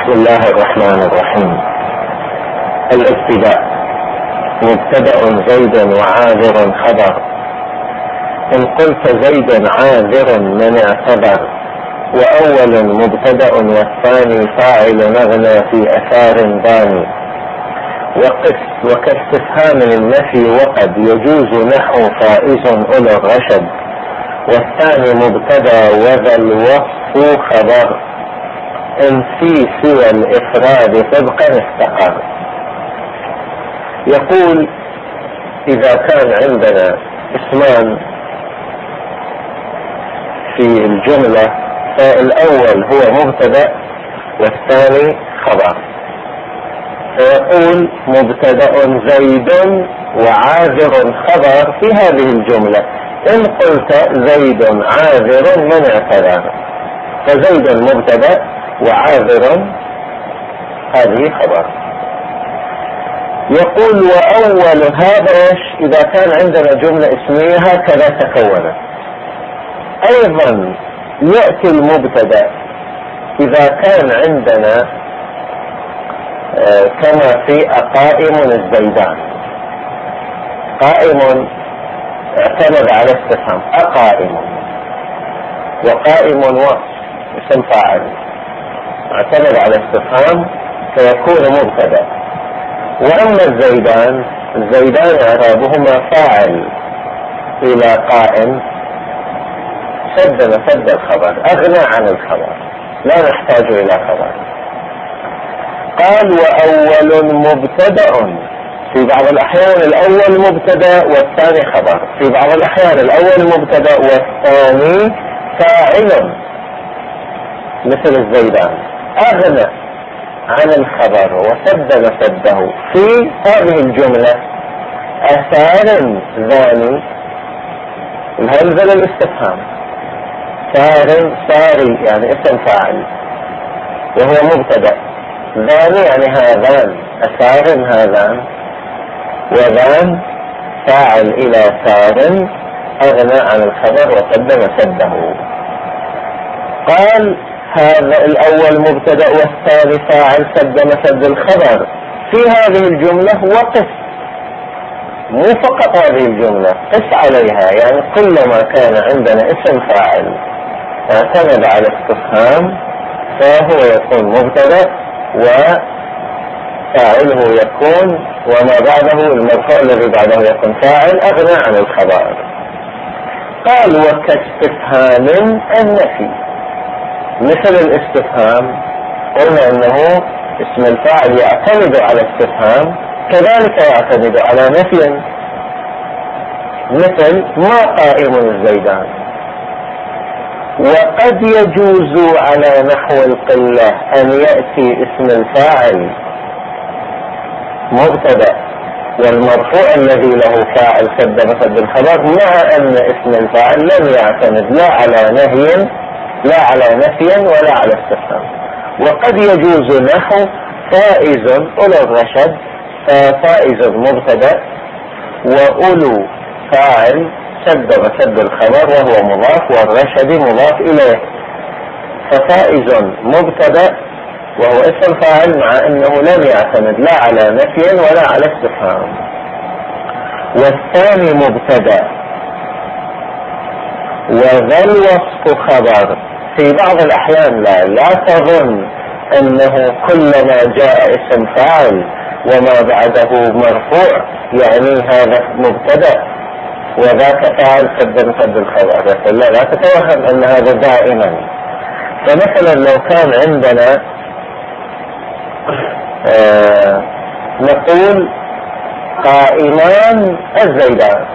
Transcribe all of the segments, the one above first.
بسم الله الرحمن الرحيم. الابتداء: مبتدأ زيد وعاذر خبر. إن قلت زيد عاذر من اعتذر، وأول مبتدأ والثاني فاعل نغنى في أثار باني. وكاستفهام النفي وقد يجوز نحو فائز أولى الرشد، والثاني مبتدأ وذا الوصف خبر. إن في سوى الإفراد طبقا استقر. يقول: إذا كان عندنا اسمان في الجملة فالأول هو مبتدأ والثاني خبر، فيقول: مبتدأ زيد وعاذر خبر في هذه الجملة. إن قلت زيد عاذر من اعتذر، فزيد مبتدأ وعاذر هذه خبر. يقول: وأول هذا إذا كان عندنا جملة اسمية هكذا تكونت. أيضا يأتي المبتدأ إذا كان عندنا كما في أقائم الزيدان. قائم اعتمد على استفهام أقائم، وقائم وصف اسم فاعل اعتمد على استفهام فيكون مبتدأ. وأما الزيدان إعرابهما فاعل إلى قائم سد الخبر، أغنى عن الخبر، لا نحتاج إلى خبر. قال: وأول مبتدأ. في بعض الأحيان الأول مبتدأ والثاني خبر، في بعض الأحيان الأول مبتدأ والثاني فاعل، مثل الزيدان أغنى عن الخبر وسده. في هذه الجملة أثار ذاني، الهمزة للاستفهام، ساري يعني اسم فاعل وهو مبتدأ، ذاني يعني هذان، أثار هذان، وذان فاعل إلى سار أغنى عن الخبر وسده. قال: هذا الأول مبتدأ والثاني فاعل سد الخبر. في هذه الجملة وقف، مو فقط هذه الجملة، قس عليها، يعني كلما كان عندنا اسم فاعل اعتمد على استفهام فهو يكون مبتدأ وفاعله يكون وما بعده المرفوع الذي بعده يكون فاعل أغنى عن الخبر. قال: وكاستفهام النفي. مثل الاستفهام قلنا انه اسم الفاعل يعتمد على استفهام، كذلك يعتمد على نفي، مثل ما قائم الزيدان. وقد يجوز على نحو القلة أن يأتي اسم الفاعل مبتدأ والمرفوع الذي له فاعل سد الخبر، مع أن اسم الفاعل لم يعتمد لا على نفي ولا على استفهام. وقد يجوز نحو فائز أولو الرشد، ففائز مبتدأ وأولو فاعل سد الخبر وهو مضاف، والرشد مضاف إليه، ففائز مبتدأ وهو اسم فاعل مع أنه لم يعتمد لا على نفي ولا على استفهام. والثاني مبتدأ وذا الوصف خبر. في بعض الأحيان لا تظن أنه كلما جاء اسم فاعل وما بعده مرفوع يعني هذا مبتدأ وذاك فاعل سد الخبر، لا تتوهم أن هذا دائما. فمثلا لو كان عندنا نقول قائمان الزيدان،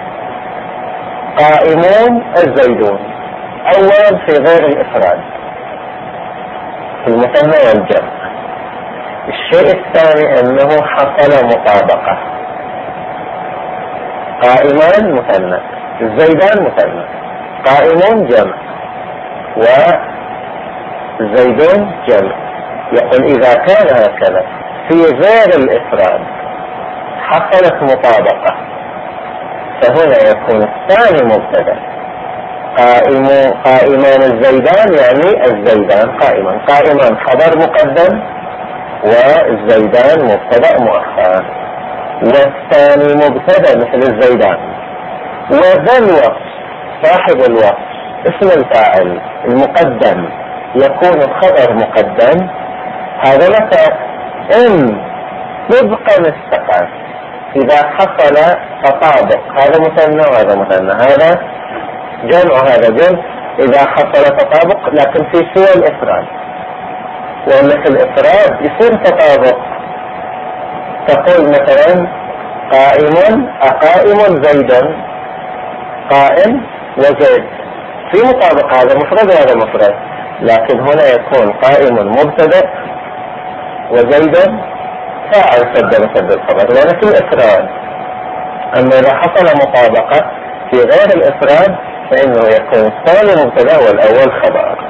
قائمون الزيدون، أولا في غير الإفراد في المثنى والجمع. الشيء الثاني أنه حصل مطابقة، قائمان مثنى، الزيدان مثنى، قائمون جمع والزيدون جمع. يقول إذا كان هكذا في غير الإفراد حصلت مطابقة، فهنا يكون الثاني مبتدأ قائمان الزيدان يعني الزيدان قائمان. قائمان خبر مقدم والزيدان مبتدأ مؤخر، والثاني مبتدأ مثل الزيدان. وذا الوصف صاحب الوصف اسم الفاعل المقدم يكون خبر مقدم. هذا متى؟ إن طبقا استقر، إذا حصل تطابق، هذا مثنى وهذا مثنى، هذا جمع وهذا جمع، إذا حصل تطابق لكن في سوى الإفراد. ومثل الإفراد يصير تطابق، تقول مثلا قائم أقائم زيدا، قائم وزيد في مطابق، هذا مفرد وهذا مفرد، لكن هنا يكون قائم مبتدأ وزيدا فاعل سد الخبر، وهذا في الإفراد. أما إذا حصل مطابقة في غير الإفراد فإنه يكون الثاني مبتدأ والأول خبر.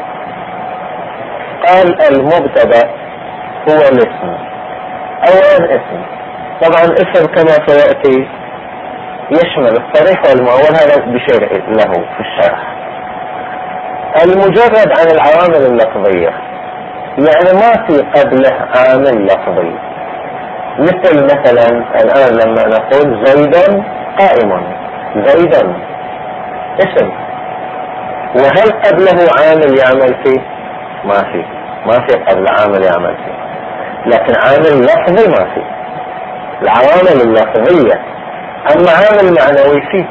قال المبتدأ هو الاسم. أولا اسم، طبعا اسم كما سيأتي يشمل الصريح والمؤول، هذا بشيء له في الشرح. المجرد عن العوامل اللفظية، يعني ما في قبله عامل لفظي، مثلا الآن لما نقول زيدا قائم، زيدا اسم، وهل قبله عامل يعمل فيه؟ ما في قبل عامل يعمل فيه، لكن عامل لفظي ما في. العوامل اللفظية، أما عامل معنوي فيه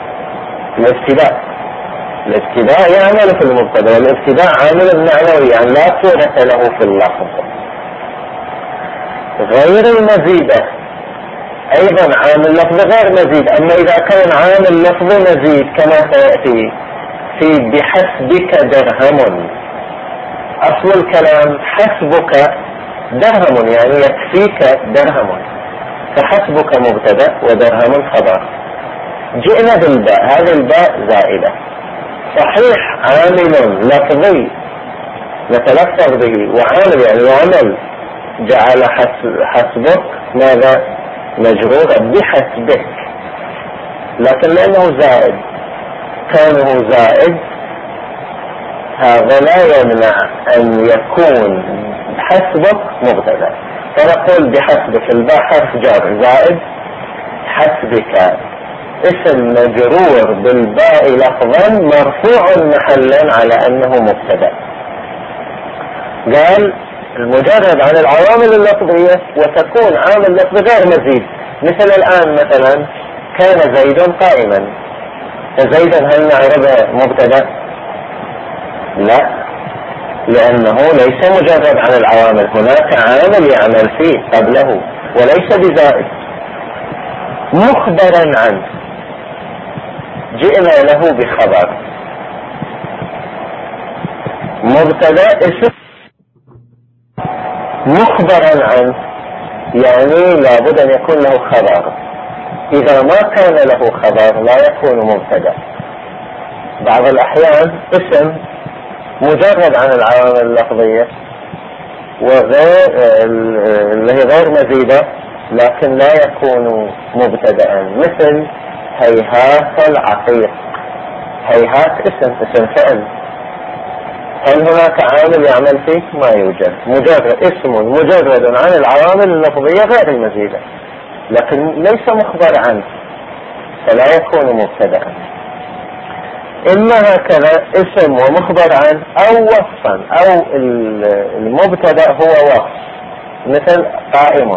الابتداء يعمل في المبتدأ، والابتداء عامل معنوي يعني لا صورة له في اللفظ. غير المزيدة أيضا عامل لفظ غير مزيد، أما إذا كان عامل لفظ مزيد كما سيأتي في بحسبك درهم، أصل الكلام حسبك درهم يعني يكفيك درهم، فحسبك مبتدأ ودرهم خبر. جئنا بالباء، هذه الباء زائدة، صحيح عامل لفظي نتلفظ به، وعامل يعني يعمل، جعل حسبك ماذا؟ مجرور بحسبك، لكن لأنه زائد، كونه زائد هذا لا يمنع أن يكون حسبك مبتدأ، فنقول بحسبك الباء حرف جر زائد، حسبك اسم مجرور بالباء لفظا مرفوع محلا على أنه مبتدأ. قال المجرد عن العوامل اللفظية، وتكون عامل لفظ غير مزيد، مثل الآن مثلا كان زيد قائما، فزيدا هل نعربه مبتدأ؟ لا، لأنه ليس مجرد عن العوامل، هناك عامل يعمل فيه قبله وليس بزائد. مخبرا عنه، جئنا له بخبر، مبتدأ اسم مخبرا عنه، يعني لابد أن يكون له خبر، إذا ما كان له خبر لا يكون مبتدأ. بعض الأحيان اسم مجرد عن العوامل اللفظية وغير اللي هي غير مزيدة، لكن لا يكون مبتدأ، مثل هيهات العقيق، هيهات اسم فعل، هل هناك عامل يعمل فيه؟ ما يوجد، مجرد اسم مجرد عن العوامل اللفظية غير المزيدة، لكن ليس مخبر عنه فلا يكون مبتدأ. إما هكذا اسم ومخبر عنه، أو وصفا، أو المبتدأ هو وصف، مثل قائم.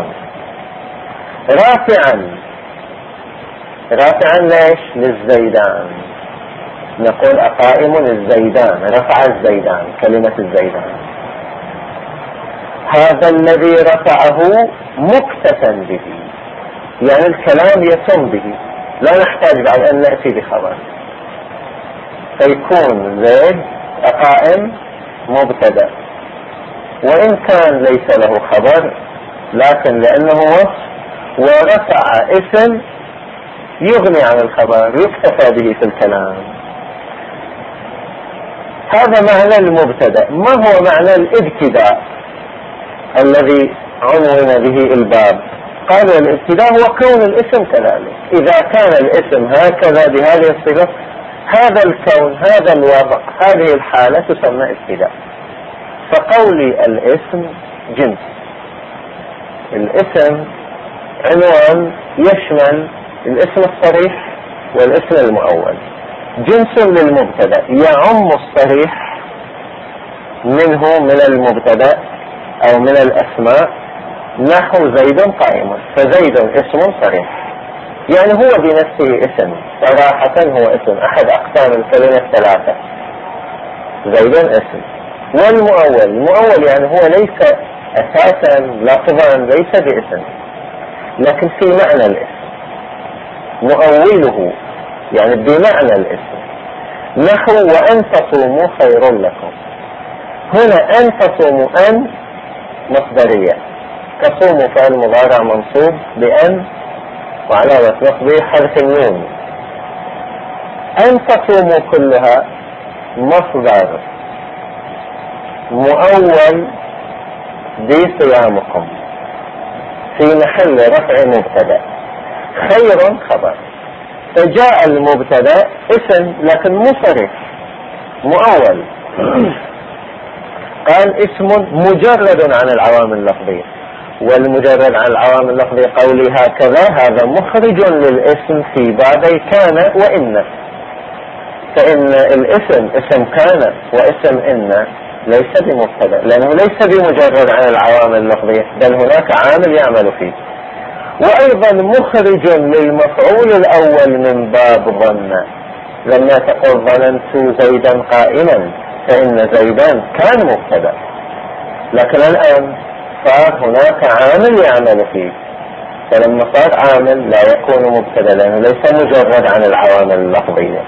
رافعا ليش؟ للزيدان، نقول أقائم الزيدان، رفع الزيدان، كلمة الزيدان، هذا الذي رفعه مكتفا به، يعني الكلام يتم به، لا نحتاج بعد أن نأتي بخبر، فيكون زيد أقائم مبتدأ، وإن كان ليس له خبر، لكن لأنه وصف ورفع اسم يغني عن الخبر، يكتفى به في الكلام. هذا معنى المبتدأ. ما هو معنى الابتداء الذي عنون به الباب؟ قالوا الابتداء هو كون الاسم كذلك، إذا كان الاسم هكذا بهذه الصيغة، هذا الكون، هذا الوضع، هذه الحالة تسمى ابتداء. فقولي الاسم جنس، الاسم عنوان يشمل الاسم الصريح والاسم المؤول. جنس للمبتدأ يعم الصريح منه من المبتدأ او من الاسماء، نحو زيد قائم، فزيد اسم صريح، يعني هو بنفسه اسم، صراحة هو اسم، احد اقسام الكلمة الثلاثة، زيد اسم. والمؤول، المؤول يعني هو ليس اساسا لفظا، ليس باسم، لكن في معنى الاسم، مؤوله يعني بمعنى الاسم، نحو وأن تصوموا خير لكم. هنا أن تصوموا، أن مصدرية، تصوموا فعل مضارع منصوب بأن وعلامة نصبه حرف النون. أن تصوموا كلها مصدر مؤول بصيامكم في محل رفع مبتدأ، خير خبر، فجاء المبتدأ اسم لكن مو صريح، مؤول. قال اسم مجرد عن العوامل اللفظية، والمجرد عن العوامل اللفظية قولي هكذا هذا مخرج للاسم في بابي كان وإن. فإن الاسم اسم كان واسم إن ليس بمبتدأ، لأنه ليس بمجرد عن العوامل اللفظية، بل هناك عامل يعمل فيه. وأيضا مخرج للمفعول الأول من باب ظن، لما تقول ظننت زيدا قائما، فإن زيدا كان مبتدأ، لكن الآن صار هناك عامل يعمل فيه، فلما صار عامل لا يكون مبتدأ لأنه ليس مجرد عن العوامل اللفظية.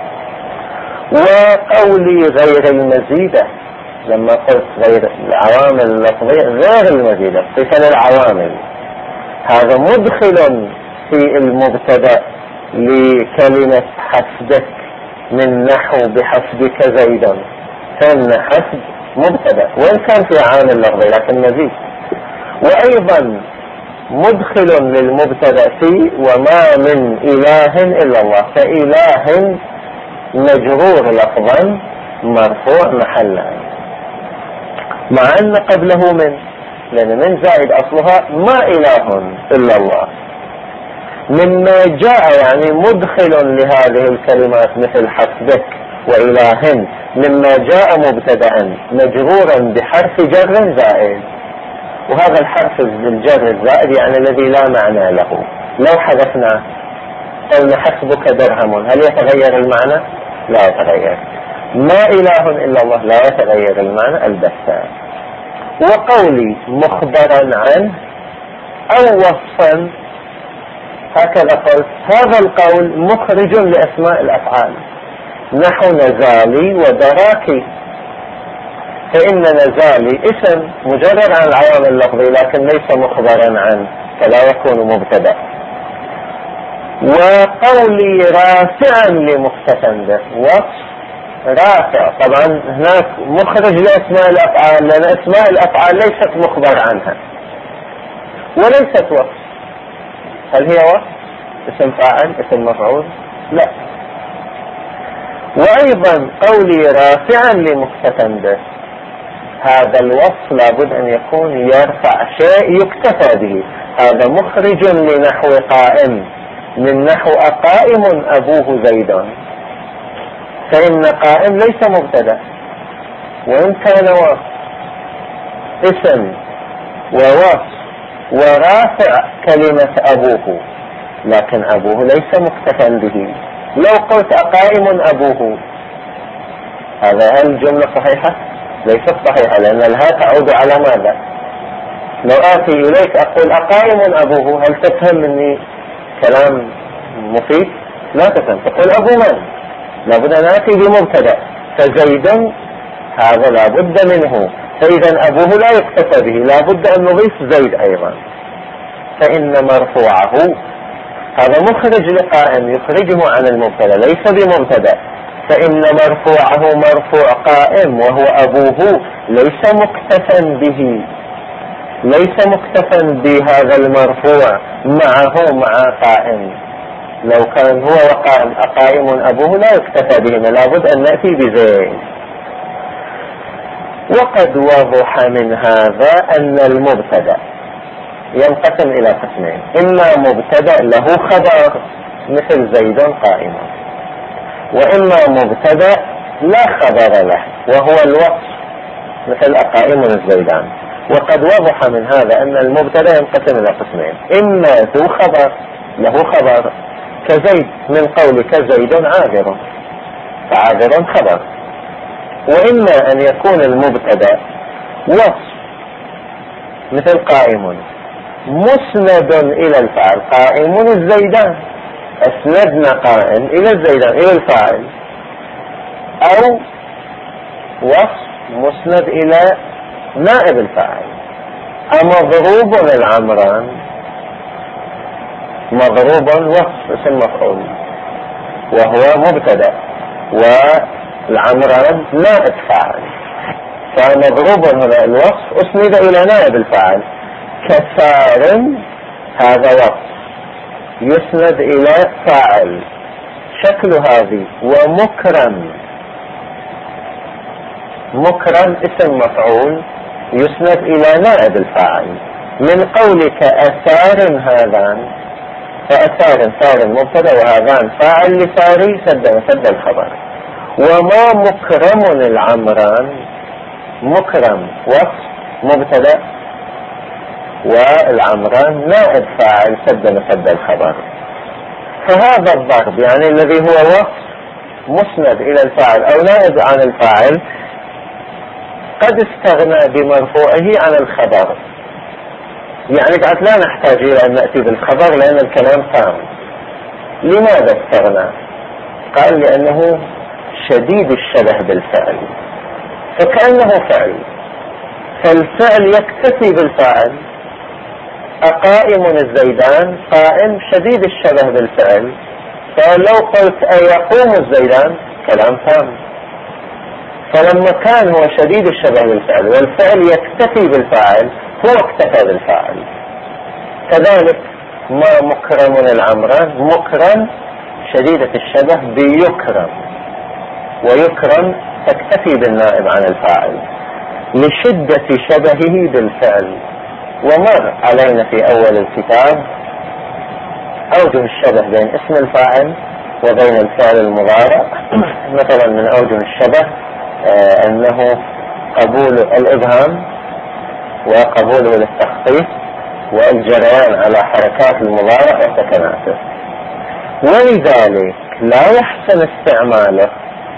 وقولي غير المزيدة، لما قلت غير العوامل اللفظية غير المزيدة صفة للعوامل، هذا مدخل في المبتدأ لكلمة حسبك من نحو بحسبك زيدا، فإن حسب مبتدأ وإن كان في عامل لفظي لكن مزيد. وأيضا مدخل للمبتدأ في وما من إله إلا الله، فإله مجرور لفظا مرفوع محلا، مع أن قبله من، لأن من زائد أصلها ما إله إلا الله، مما جاء يعني مدخل لهذه الكلمات مثل حسبك وإله، مما جاء مبتدأ مجرورا بحرف جر زائد، وهذا الحرف الجر الزائد يعني الذي لا معنى له. لو حذفناه قلنا حسبك درهم، هل يتغير المعنى؟ لا يتغير. ما إله إلا الله لا يتغير المعنى البتة. وقولي مخبرا عنه أو وصفا، هكذا قلت هذا القول مخرج لأسماء الأفعال، نحو نزالي ودراكي، فإن نزالي اسم مجرد عن العوامل اللفظي لكن ليس مخبرا عنه، فلا يكون مبتدأ. وقولي رافعا لمختفى به، وصف رافع، طبعا هناك مخرج لأسماء الأفعال، لأن أسماء الأفعال ليست مخبر عنها وليست وصف. هل هي وصف؟ اسم فاعل، اسم مفعول؟ لا. وأيضا قولي رافعا لمختفى به، هذا الوصف لابد أن يكون يرفع شيء يكتفى به، هذا مخرج لنحو قائم من نحو أقائم أبوه زيد، فإن قائم ليس مبتدأ وإن كان وصف، اسم ووصف ورافع كلمة أبوه، لكن أبوه ليس مكتفى به. لو قلت أقائم أبوه، هذا هل الجملة صحيحة؟ ليست صحيحة، لأن الهاء تعود على ماذا؟ لو آتي إليك أقول أقائم أبوه، هل تفهم مني كلام مفيد؟ لا تفهم، تقول أبو من؟ لابد أن آتي بمبتدأ، فزيدا هذا لابد منه، فإذا أبوه لا يكتفى به، لابد أن نضيف زيد أيضا، فإن مرفوعه هذا مخرج لقائم يخرجه عن المبتدأ ليس بمبتدأ، فإن مرفوعه مرفوع قائم وهو أبوه ليس مكتفى به، ليس مكتفى بهذا المرفوع معه مع قائم، لو كان هو وقال أقائم أبوه لا يكتفى بهما، لابد أن نأتي بزيد. وقد وضح من هذا أن المبتدأ ينقسم إلى قسمين: إما مبتدأ له خبر مثل زيد قائم، وإما مبتدأ لا خبر له وهو الوصف مثل أقائم الزيدان. وقد وضح من هذا أن المبتدأ ينقسم إلى قسمين: إما ذو خبر له خبر كزيد من قولك زيد عابر، فعابر خبر، وإما أن يكون المبتدأ وصف مثل قائم مسند إلى الفاعل، قائم الزيدان، أسندنا قائم إلى الزيدان إلى الفاعل، أو وصف مسند إلى نائب الفاعل. أمضروب العمران، مضروب وصف اسم مفعول وهو مبتدأ، والعمران نائب فاعل، فمضروب هنا الوصف أسند إلى نائب الفاعل. كسار هذا وصف يسند إلى فاعل شكل هذه. ومكرم، مكرم اسم مفعول يسند إلى نائب الفاعل. من قولك أسار هذان، فأسار سار مبتدأ وهذان فاعل لساري سد الخبر. وما مكرم العمران، مكرم وصف مبتدأ والعمران نائب فاعل سد الخبر. فهذا الضرب يعني الذي هو وصف مسند إلى الفاعل أو نائب عن الفاعل قد استغنى بمرفوعه عن الخبر، يعني بعد لا نحتاج إلى أن نأتي بالخبر لأن الكلام تام. لماذا استغنى؟ قال لأنه شديد الشبه بالفعل، فكأنه فعل، فالفعل يكتفي بالفاعل. أقائم الزيدان قائم شديد الشبه بالفعل، فلو قلت أيقوم الزيدان كلام تام. فلما كان هو شديد الشبه بالفعل والفعل يكتفي بالفاعل هو اكتفى بالفاعل. كذلك ما مكرم العمران، مكرم شديدة الشبه بيكرم، ويكرم تكتفي بالنائب عن الفاعل لشدة شبهه بالفعل. ومر علينا في أول الكتاب أوجه الشبه بين اسم الفاعل وبين الفعل المضارع. مثلا من أوجه الشبه أنه قبول الإبهام وقبوله للتخطيط والجريان على حركات المضارع وسكناته، ولذلك لا يحسن استعماله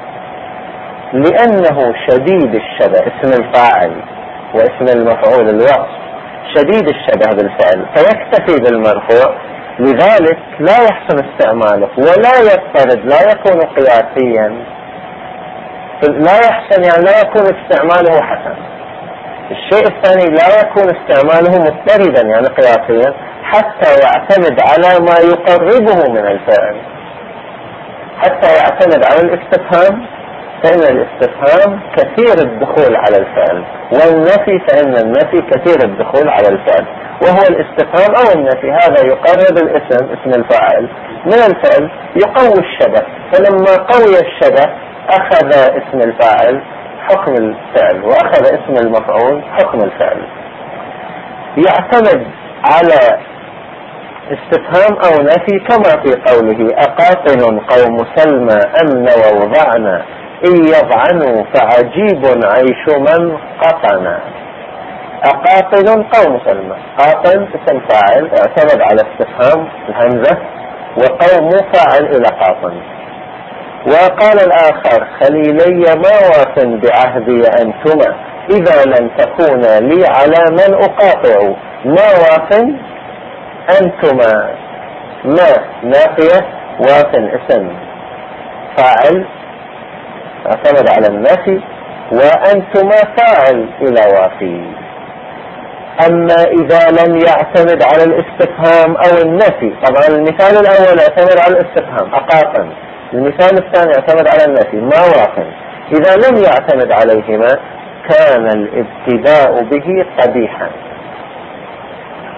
لأنه شديد الشبه، اسم الفاعل واسم المفعول الوصف شديد الشبه بالفعل فيكتفي بالمرفوع، لذلك لا يحسن استعماله ولا يضطرد، لا يكون قياسيا، لا يحسن يعني لا يكون استعماله حسن. الشيء الثاني لا يكون استعماله مضطردا يعني قياسيا حتى يعتمد على ما يقربه من الفعل، حتى يعتمد على الاستفهام، فإن الاستفهام كثير الدخول على الفعل، والنفي فإن النفي كثير الدخول على الفعل، وهو الاستفهام أو النفي هذا يقرب الاسم اسم الفاعل من الفعل يقوي الشبه، فلما قوي الشبه أخذ اسم الفاعل حكم الفعل وأخذ اسم المفعول حكم الفعل. يعتمد على استفهام أو نفي كما في قوله أقاطن قوم سلمى أمن ووضعنا إن يضعنوا فعجيب عيش من قطنا. أقاطن قوم سلمى، قاطن اسم فاعل اعتمد على استفهام الهمزة، وقوم فاعل إلى قاطن. وقال الآخر خليلي ما واف بعهدي أنتما إذا لم تكونا لي على من أقاطع. ما واف أنتما، ما نافية، واف اسم فاعل اعتمد على النفي، وأنتما فاعل إلى وافي. أما إذا لم يعتمد على الاستفهام أو النفي، طبعا المثال الأول يعتمد على الاستفهام أقاطن، المثال الثاني يعتمد على النفي ما واف. إذا لم يعتمد عليهما كان الابتداء به قبيحا،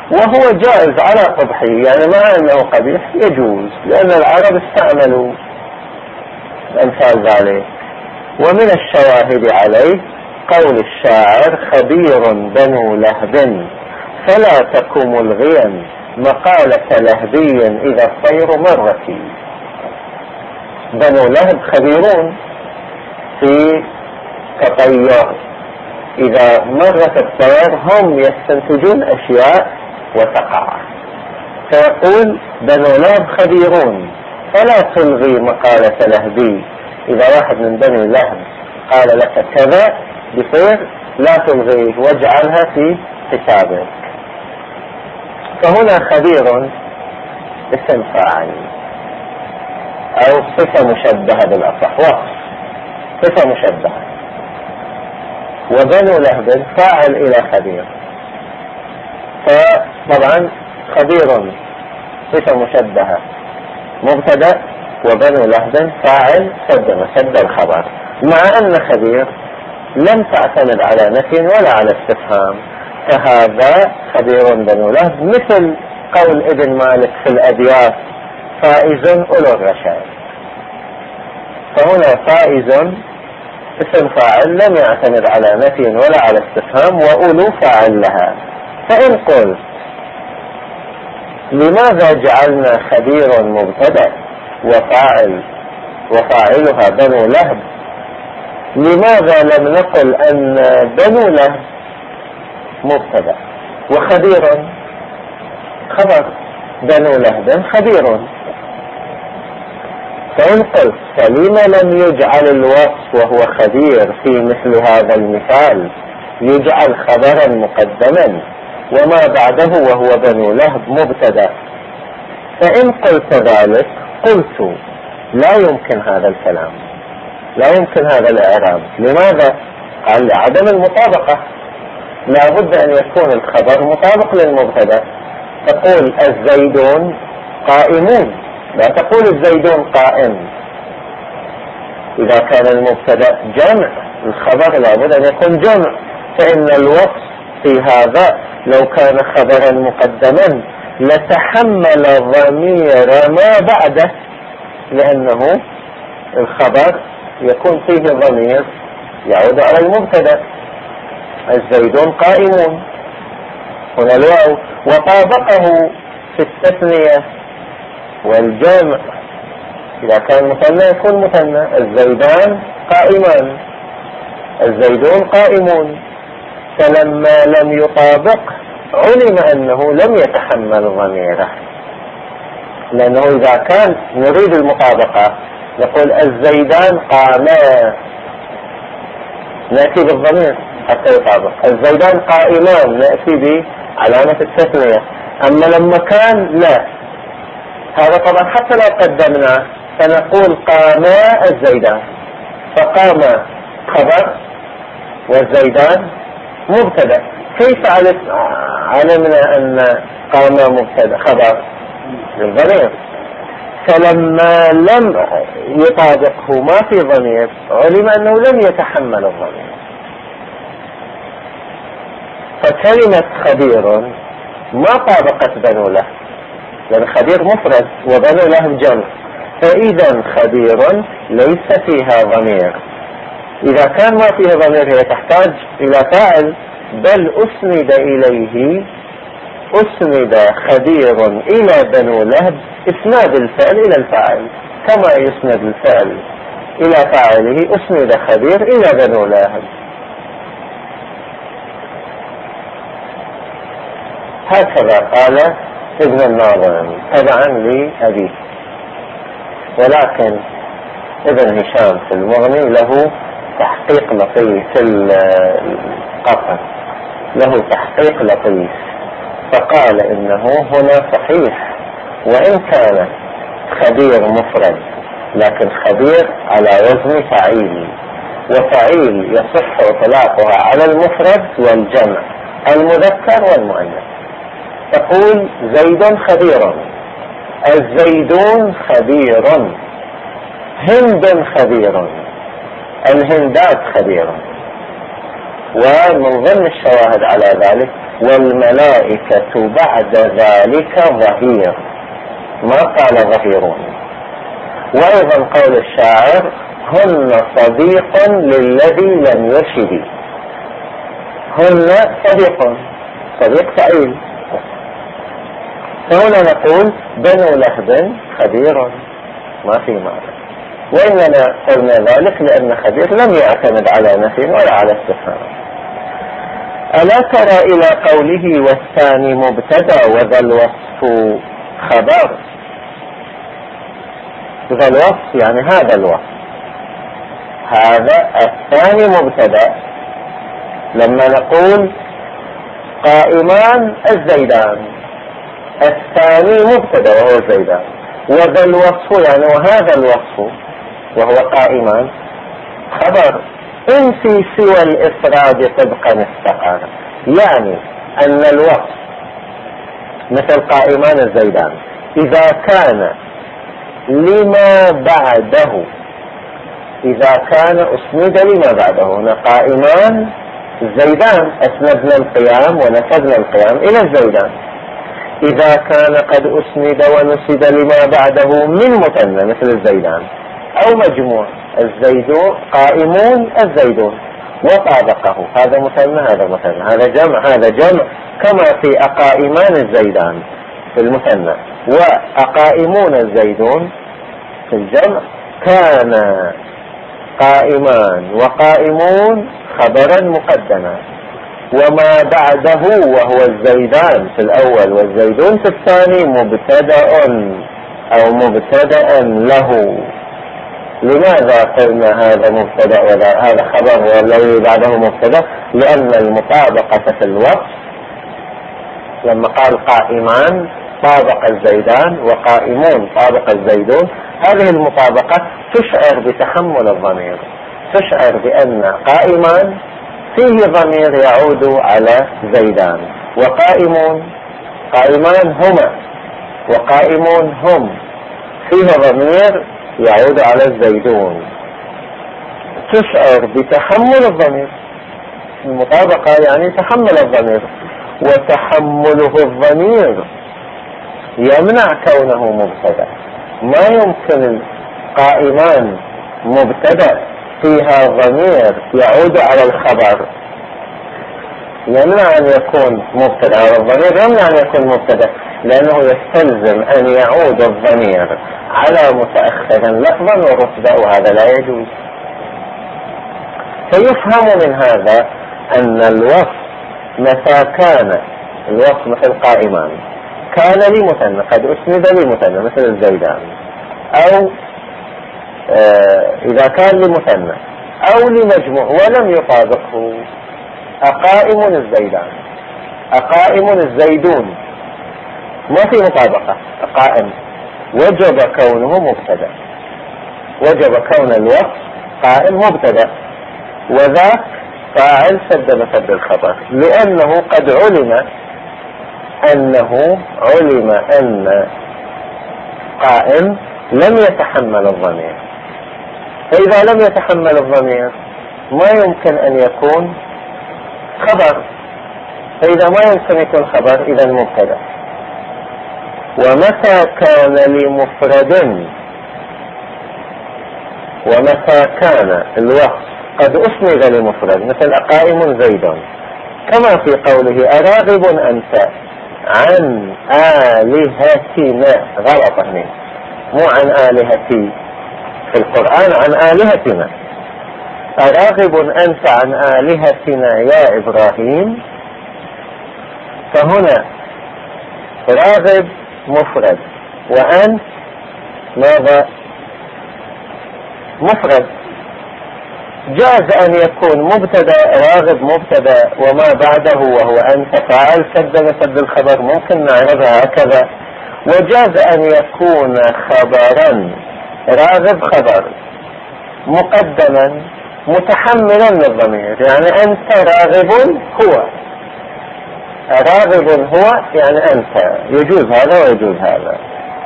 وهو جائز على قبحه، يعني مع أنه قبيح يجوز، لأن العرب استعملوا أمثال ذلك. ومن الشواهد عليه قول الشاعر: خبير بنو لهب فلا تكم الغيم مقالة لهبي إذا الطير مرت. بنو لهب خبيرون في تطير، إذا مرت الطير هم يستنتجون أشياء وتقع. فيقول بنو لهب خبيرون فلا تلغي مقالة لهبي، إذا واحد من بني لهب قال لك كذا بصير لا تلغيه واجعلها في حسابك. فهنا خبير اسم فاعل أو صفة مشبهة بالأصح، وصف صفة مشبهة، وبنو لهب فاعل إلى خبير. فطبعا خبير صفة مشبهة مبتدأ، وبنو لهب فاعل سد الخبر، مع أن خبير لم تعتمد على نفي ولا على استفهام، فهذا خبير بنو لهب مثل قول ابن مالك في الأبيات: فائز أولو الرشاد. فهنا فائز اسم فاعل لم يعتمد على نفي ولا على استفهام، وأولو فاعل لها. فإن قلت لماذا جعلنا خبير مبتدأ وفاعلها بنو لهب، لماذا لم نقل أن بنو لهب مبتدأ وخبير خبر؟ بنو لهب خبير. فإن قلت فلما لم يجعل الوصف وهو خبير في مثل هذا المثال، يجعل خبرا مقدما وما بعده وهو بنو لهب مبتدأ؟ فإن قلت ذلك قلت لا يمكن هذا الكلام، لا يمكن هذا الإعراب. لماذا؟ قال: لعدم المطابقة، لا بد أن يكون الخبر مطابق للمبتدأ. تقول الزيدون قائمون، لا تقول الزيدون قائم. إذا كان المبتدأ جمع الخبر لا بد أن يكون جمع، فإن الوصف في هذا لو كان خبرا مقدما لتحمل ضمير ما بعده، لأنه الخبر يكون فيه ضمير يعود على المبتدأ. الزيدون قائمون، هنا الواو، وطابقه في التثنية والجمع. إذا كان مثنى يكون مثنى: الزيدان قائمان، الزيدون قائمون. فلما لم يطابق علم أنه لم يتحمل ضميره، لأنه إذا كان نريد المطابقة نقول الزيدان قاما، نأتي بالضمير حتى يطابق. الزيدان قائمان نأتي بعلامة التثنية. أما لما كان لا، هذا طبعا حتى لو قدمنا فنقول قاما الزيدان، فقام خبر والزيدان مبتدأ. كيف علمنا أن قام مبتدأ خبر؟ للضمير. فلما لم يطابقه ما في ضمير علم أنه لم يتحمل الضمير. فكلمة خبير ما طابقت بنو له، لأن خبير مفرد وبنو له جمع، فإذا خبير ليس فيها ضمير. إذا كان ما فيها ضمير هي تحتاج إلى فاعل، بل أسند إليه، أسند خبير إلى بنو لهب إسناد الفعل إلى الفاعل، كما يسند الفعل إلى فاعله أسند خبير إلى بنو لهب. هكذا قال ابن الناظم تبعا لأبيه. ولكن ابن هشام في المغني له تحقيق لطيف في القطر، له تحقيق لطيف، فقال إنه هنا صحيح وإن كان خبير مفرد، لكن خبير على وزن فعيل، وفعيل يصح إطلاقها على المفرد والجمع، المذكر والمؤنث. تقول زيد خبير، الزيدون خبير، هند خبير، الهندات خبير. ومن ضمن الشواهد على ذلك والملائكة بعد ذلك ظهير، ما قال ظهيرون. وأيضا قول الشاعر هن صديق للذي لم يشد، هن صديق فعيل. فهنا نقول بنو لهب خبير، ما في معنى. وإننا قلنا ذلك لأن خبير لم يعتمد على نفي ولا على استفهام. ألا ترى إلى قوله والثاني مبتدأ وذا الوصف خبر. ذا الوصف يعني هذا الوصف، هذا الثاني مبتدأ. لما نقول قائمان الزيدان، الثاني مبتدأ وهو الزيدان، وذا الوصف يعني وهذا الوصف وهو قائمان خبر. إن في سوى الإفراد طبقا استقر، يعني أن الوصف مثل قائمان الزيدان إذا كان لما بعده، إذا كان أسند لما بعده. هنا قائمان الزيدان أسندنا القيام ونسبنا القيام إلى الزيدان. إذا كان قد أسند ونسد لما بعده من مثنى مثل الزيدان، أو مجموع الزيدون قائمون الزيدون وطابقه، هذا مثنى هذا مثنى، هذا جمع هذا جمع، كما في أقائمان الزيدان في المثنى وأقائمون الزيدون في الجمع. كان قائمان وقائمون خبرا مقدما، وما بعده وهو الزيدان في الأول والزيدون في الثاني مبتدأ أو مبتدأ له. لماذا قلنا هذا مبتدأ وهذا خبر والذي بعده مبتدأ؟ لأن المطابقة في الوصف لما قال قائمان طابق الزيدان وقائمون طابق الزيدون، هذه المطابقة تشعر بتحمل الضمير، تشعر بأن قائمان فيه ضمير يعود على زيدان، وقائمون قائمان هما وقائمون هم فيه ضمير يعود على الزيدون. تشعر بتحمل الضمير، المطابقة يعني تحمل الضمير، وتحمله الضمير يمنع كونه مبتدأ. ما يمكن قائمان مبتدأ فيها ضمير يعود على الخبر، يمنع أن يكون مبتدأ، والضمير يمنع أن يكون مبتدأ، لأنه يستلزم أن يعود الضمير على متأخر لفظا ورتبة، وهذا لا يجوز. فيفهم من هذا أن الوصف متى كان الوصف مثل قائمان كان لمثنى قد أسند لمثنى مثل الزيدان، أو إذا كان لمثنى أو لمجموع ولم يطابقه أقائم الزيدان أقائم الزيدون، ما في مطابقة أقائم، وجب كونه مبتدأ، وجب كون الوصف قائم مبتدأ، وذاك فاعل سد مسد الخبر، لأنه قد علم أن قائم لم يتحمل الضمير. فإذا لم يتحمل الضمير ما يمكن أن يكون خبر، فإذا ما يمكن يكون خبر إذا مبتدأ. ومتى كان لمفرد، ومتى كان الوصف قد أسند لمفرد مثل أقائم زيد، كما في قوله أراغب أنت عن آلهتنا، غلط هنا، مو عن آلهتي في القرآن، عن آلهتنا. أراغب أنت عن آلهتنا يا إبراهيم، فهنا راغب مفرد وأنت ماذا؟ مفرد. جاز أن يكون مبتدا راغب مبتدا وما بعده وهو أنت فاعل سد مسد الخبر، ممكن نعرضها هكذا. وجاز أن يكون خبرا راغب خبر مقدما متحملا للضمير، يعني أنت راغب هو، راغب هو يعني أنت، يجوز هذا ويجوز هذا.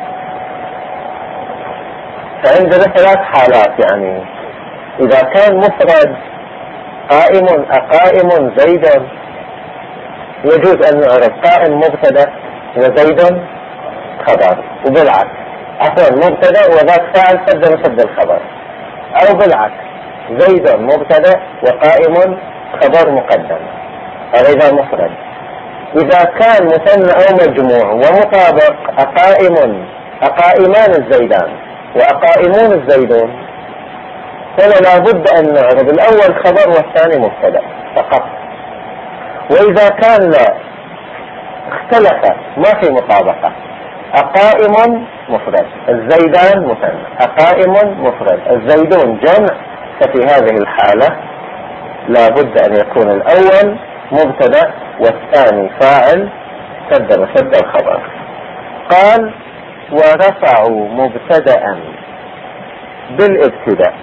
فعندنا ثلاث حالات، يعني إذا كان مفرد قائم أقائم زيد، يجوز أن نعرف قائم مبتدأ وزيد خبر، وبالعكس عفوا مبتدأ وذاك فاعل سد مسد الخبر، أو بالعكس زيد مبتدأ وقائم خبر مقدم. هذا مفرد. إذا كان مثنى أو مجموع ومطابق أقائمان الزيدان وأقائمون الزيدون، هنا لابد أن نعرف الأول خبر والثاني مبتدأ فقط. وإذا كان اختلف ما في مطابقة، أقائم مفرد الزيدان مثنى، أقائم مفرد الزيدون جمع، ففي هذه الحالة لابد أن يكون الأول مبتدأ والثاني فاعل سد مسد الخبر. قال ورفعوا مبتدأ بالابتداء،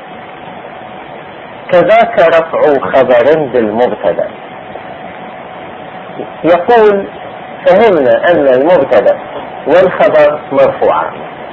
كذاك رفع خبر بالمبتدأ. يقول فهمنا أن المبتدأ والخبر مرفوعان،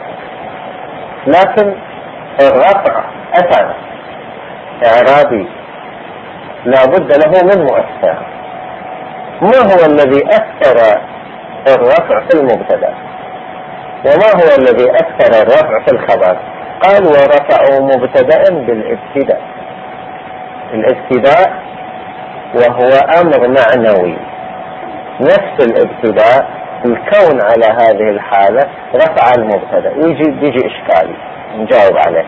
لكن الرفع أثر إعرابي لا بد له من مؤثر. ما هو الذي أثر الرفع في المبتدأ وما هو الذي أثر الرفع في الخبر؟ قال ورفعوا مبتدأ بالابتداء. الابتداء وهو أمر معنوي، نفس الابتداء الكون على هذه الحالة رفع المبتدأ. يجي إشكالي نجاوب عليه.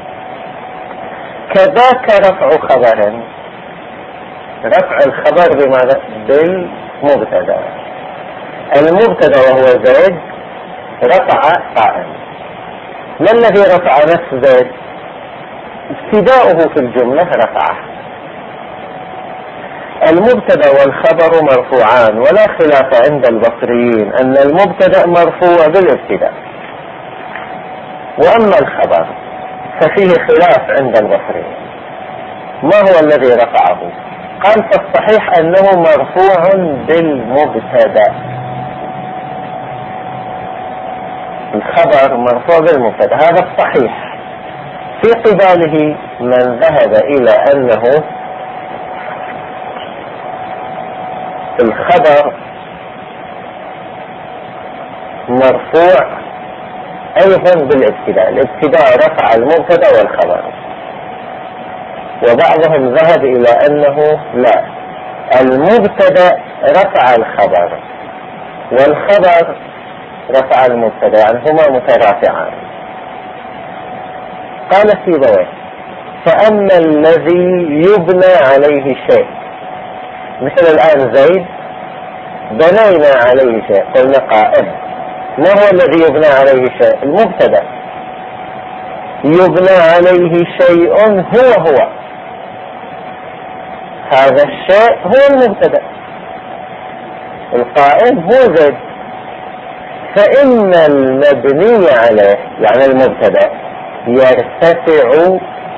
كذاك رفع خبر، رفع الخبر بماذا؟ بالمبتدأ. المبتدأ وهو زيد رفع قائم. ما الذي رفع نفس زيد؟ ابتداؤه في الجملة رفعه. المبتدأ والخبر مرفوعان، ولا خلاف عند البصريين أن المبتدأ مرفوع بالابتداء، وأما الخبر ففيه خلاف عند البصريين ما هو الذي رفعه. قال فالصحيح أنه مرفوع بالمبتدأ، الخبر مرفوع بالمبتدأ، هذا الصحيح. في قباله من ذهب إلى أنه الخبر مرفوع أيضا بالابتداء، الابتداء رفع المبتدأ والخبر. وبعضهم ذهب إلى أنه لا، المبتدأ رفع الخبر والخبر رفع المبتدأ، يعني هما مترافعان. قال سيبويه فأما الذي يبنى عليه شيء، مثل الآن زيد بنينا عليه شيء، قلنا قائم. ما هو الذي يبنى عليه شيء؟ المبتدأ. يبنى عليه شيء هو هذا الشيء هو المبتدأ، القائم هو زيد. فإن المبني عليه يعني المبتدأ يرتفع،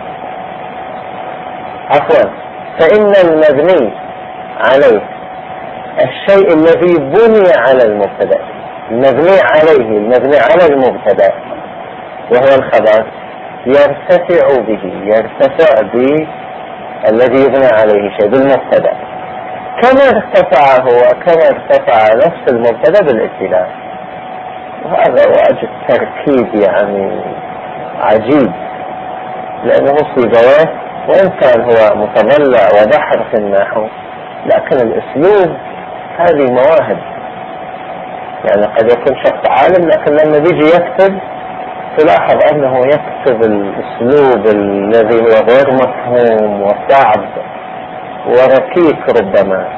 عفوا فإن المبني عليه الشيء الذي بني على المبتدأ، المبني عليه المبني على المبتدأ وهو الخبر يرتفع به، يرتفع بالذي يبنى عليه شيء بالمبتدأ، كما ارتفع هو كما ارتفع نفس المبتدأ بالابتداء. وهذا واجد تركيب يعني عجيب، لأنه سيبويه وإن كان هو متضلع وبحر في النحو، لكن الأسلوب هذه مواهب. يعني قد يكون شخص عالم لكن لما بيجي يكتب تلاحظ أنه يكتب الأسلوب الذي هو غير مفهوم وصعب وركيك ربما.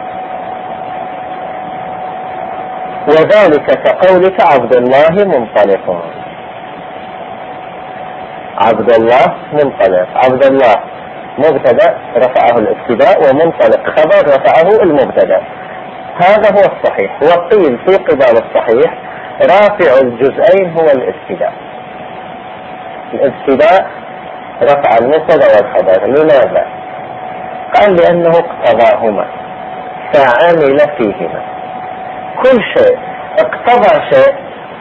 وذلك كقولك عبد الله منطلق، عبد الله منطلق، عبد الله مبتدأ رفعه الابتداء، ومنطلق خبر رفعه المبتدأ. هذا هو الصحيح. وقيل في قبال الصحيح رافع الجزئين هو الابتداء. الابتداء رفع المبتدأ والخبر. لماذا؟ قال لأنه اقتضاهما فعمل فيهما. كل شيء اقتضى شيء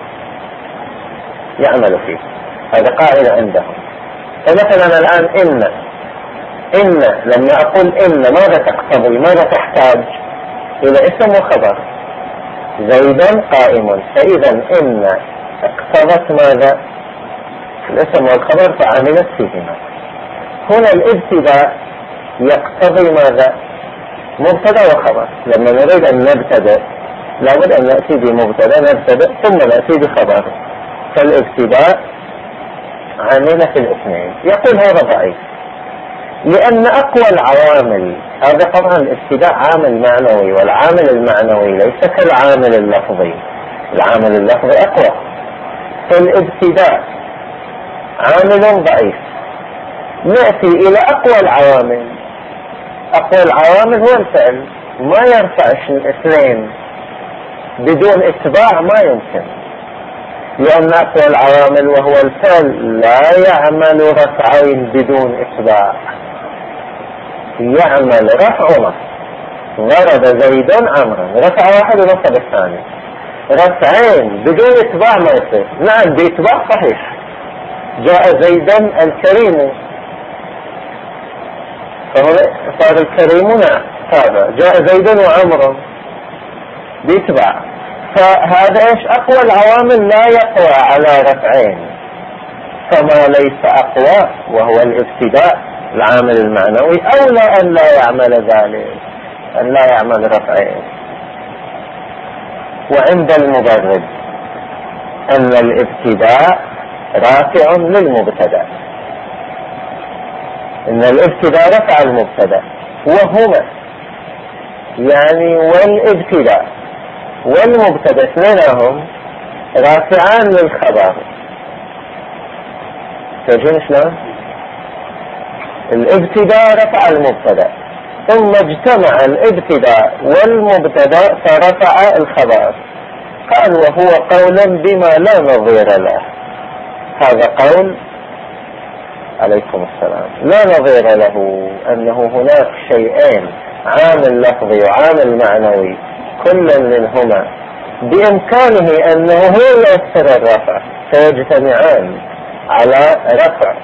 يعمل فيه، هذا قاعدة عندهم. فمثلا الآن إن لما أقول إن ماذا تقتضي؟ ماذا تحتاج؟ إلى اسم وخبر. زيد قائم، فإذا إن اقتضت ماذا؟ الاسم والخبر فعملت فيهما. هنا الابتداء يقتضي ماذا؟ مبتدا وخبر. لما نريد أن نبتدأ لابد أن نأتي بمبتدا نبتدأ ثم نأتي بخبر، فالابتداء عاملة في الاثنين. يقول هذا ضعيف لأن أقوى العوامل، هذا طبعا الابتداء عامل معنوي، والعامل المعنوي ليس كالعامل اللفظي، العامل اللفظي أقوى، فالابتداء عامل ضعيف. نأتي إلى أقوى العوامل. أقوى العوامل هو الفعل، ما يرفع اثنين بدون اتباع، ما يمكن، لأن أقوى العوامل وهو الفعل لا يعمل رفعين بدون اتباع، يعمل رفع ونصب. ضرب زيد عمرا، رفع واحد ونصب الثاني، رفعين بدون اتباع ما يصير. نعم باتباع صحيح، جاء زيدا الكريم، فهو صار الكريم نعم تابع، جاء زيدا وعمرا باتباع. فهذا ايش؟ اقوى العوامل لا يقوى على رفعين، فما ليس اقوى وهو الابتداء العامل المعنوي اولى ان لا يعمل ذلك، ان لا يعمل رفعين. وعند المبرد ان الابتداء رافع للمبتدا، ان الابتداء رفع المبتدا، وهما يعني والابتداء والمبتدا اثنينهم رافعان للخبر. تجون شلون؟ الابتداء رفع المبتدا، ثم اجتمع الابتداء والمبتدا فرفع الخبر. قال وهو قول بما لا نظير له. هذا قول عليكم السلام لا نظير له، انه هناك شيئين، عامل لفظي وعامل معنوي، كل منهما بامكانه انه هو يؤثر الرفع، فيجتمعان على رفع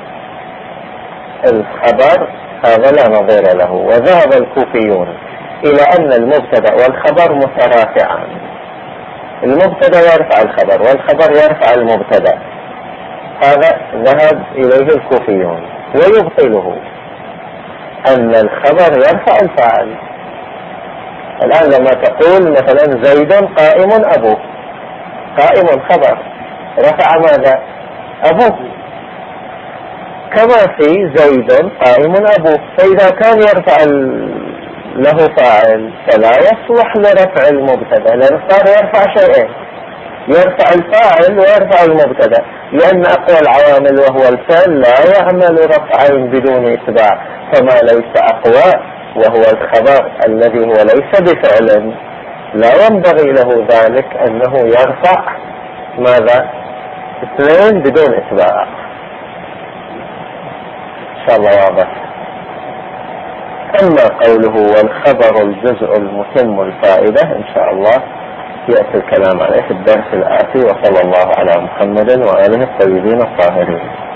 الخبر. هذا لا نظير له. وذهب الكوفيون الى ان المبتدا والخبر مترافعان، المبتدا يرفع الخبر والخبر يرفع المبتدا. هذا ذهب اليه الكوفيون، ويبطله ان الخبر يرفع الفاعل. الان لما تقول مثلا زيد قائم ابوه، قائم خبر رفع ماذا؟ ابوه، كما في زيد قائم ابوه. فاذا كان يرفع له فاعل فلا يصلح لرفع المبتدا، لأنه صار يرفع شيئين، يرفع الفاعل ويرفع المبتدا، لأن أقوى العوامل وهو الفعل لا يعمل رفعين بدون اتباع. فما ليس أقوى وهو الخبر الذي هو ليس بفعل لا ينبغي له ذلك أنه يرفع ماذا؟ اثنين بدون اتباع. إن شاء الله واضح. أما قوله والخبر الجزء المتم الفائدة إن شاء الله يأتي الكلام عليه في الدرس الآتي. وصلى الله على محمد وآله الطيبين الطاهرين.